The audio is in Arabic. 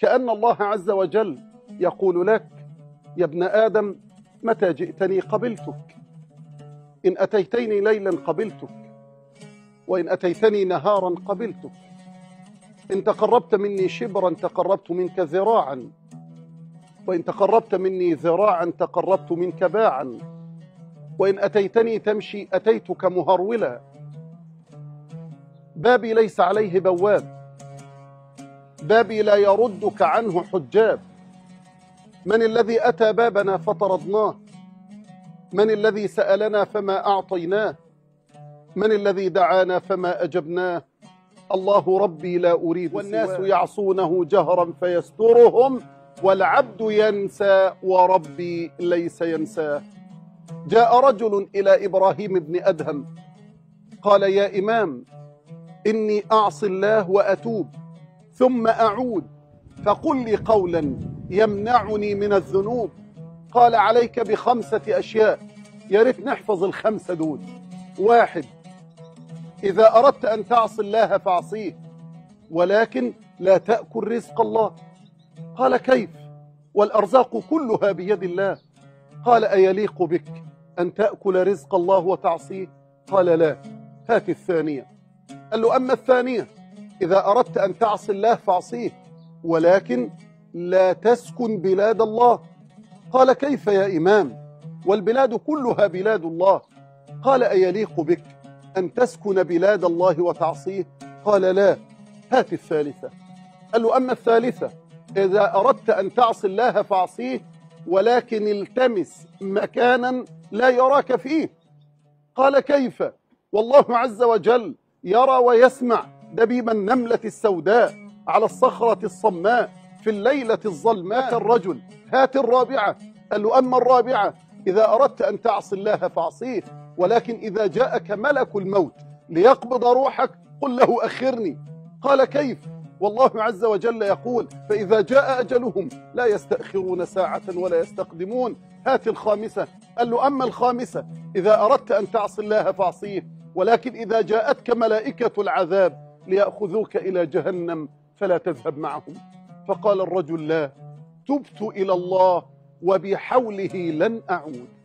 كأن الله عز وجل يقول لك: يا ابن آدم، متى جئتني قبلتك، إن أتيتني ليلا قبلتك، وإن أتيتني نهارا قبلتك، إن تقربت مني شبرا تقربت منك ذراعا، وإن تقربت مني ذراعا تقربت منك باعا، وإن أتيتني تمشي أتيتك مهرولا. بابي ليس عليه بواب، بابي لا يردك عنه حجاب. من الذي أتى بابنا فطردناه؟ من الذي سألنا فما أعطيناه؟ من الذي دعانا فما أجبناه؟ الله ربي لا أريد والناس يعصونه جهرا فيسترهم، والعبد ينسى وربي ليس ينساه. جاء رجل إلى إبراهيم بن أدهم قال: يا إمام، إني أعصي الله وأتوب ثم أعود، فقل لي قولا يمنعني من الذنوب. قال: عليك ب5 أشياء، يا ريت نحفظ ال5 دول. 1: إذا أردت أن تعصي الله فاعصيه، ولكن لا تأكل رزق الله. قال: كيف والأرزاق كلها بيد الله؟ قال: أيليق بك أن تأكل رزق الله وتعصيه؟ قال: لا. هات الثانية. قال له: أما الثانية، إذا أردت أن تعصي الله فاعصيه، ولكن لا تسكن بلاد الله. قال: كيف يا إمام والبلاد كلها بلاد الله؟ قال: أيليق بك أن تسكن بلاد الله وتعصيه؟ قال: لا. هات الثالثة. قال له: أما الثالثة، إذا أردت أن تعصي الله فاعصيه، ولكن التمس مكانا لا يراك فيه. قال: كيف والله عز وجل يرى ويسمع دبيب النملة السوداء على الصخرة الصماء في الليلة الظلماء؟ الرجل: هات الرابعة. قال له: أما الرابعة، إذا أردت أن تعصي الله فاعصيه، ولكن إذا جاءك ملك الموت ليقبض روحك قل له: أخرني. قال: كيف والله عز وجل يقول: فإذا جاء أجلهم لا يستأخرون ساعة ولا يستقدمون. هات الخامسة. قال له: أما الخامسة، إذا أردت أن تعصي الله فاعصيه، ولكن إذا جاءتك ملائكة العذاب ليأخذوك إلى جهنم فلا تذهب معهم. فقال الرجل: لا، تبت إلى الله وبحوله لن أعود.